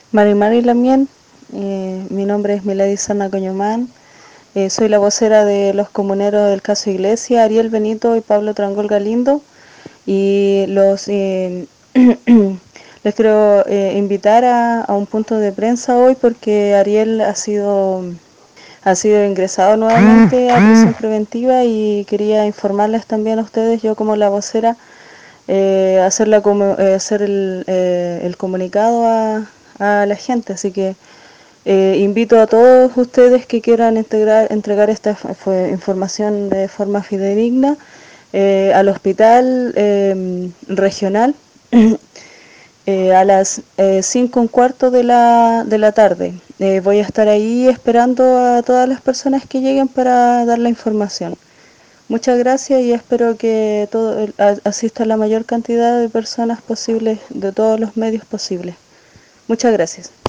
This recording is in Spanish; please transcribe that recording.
Mari Mari Lamien, mi nombre es Milady Serna Coñomán, soy la vocera de los comuneros del caso Iglesia, Ariel Benito y Pablo Trangol Galindo, y les quiero invitar a un punto de prensa hoy porque Ariel ha sido ingresado nuevamente a prisión preventiva y quería informarles también a ustedes, yo como la vocera, hacer el comunicado a la gente, así que invito a todos ustedes que quieran entregar esta información de forma fidedigna al hospital regional a las 5:15 de la tarde. Voy a estar ahí esperando a todas las personas que lleguen para dar la información. Muchas gracias y espero que asista la mayor cantidad de personas posibles, de todos los medios posibles. Muchas gracias.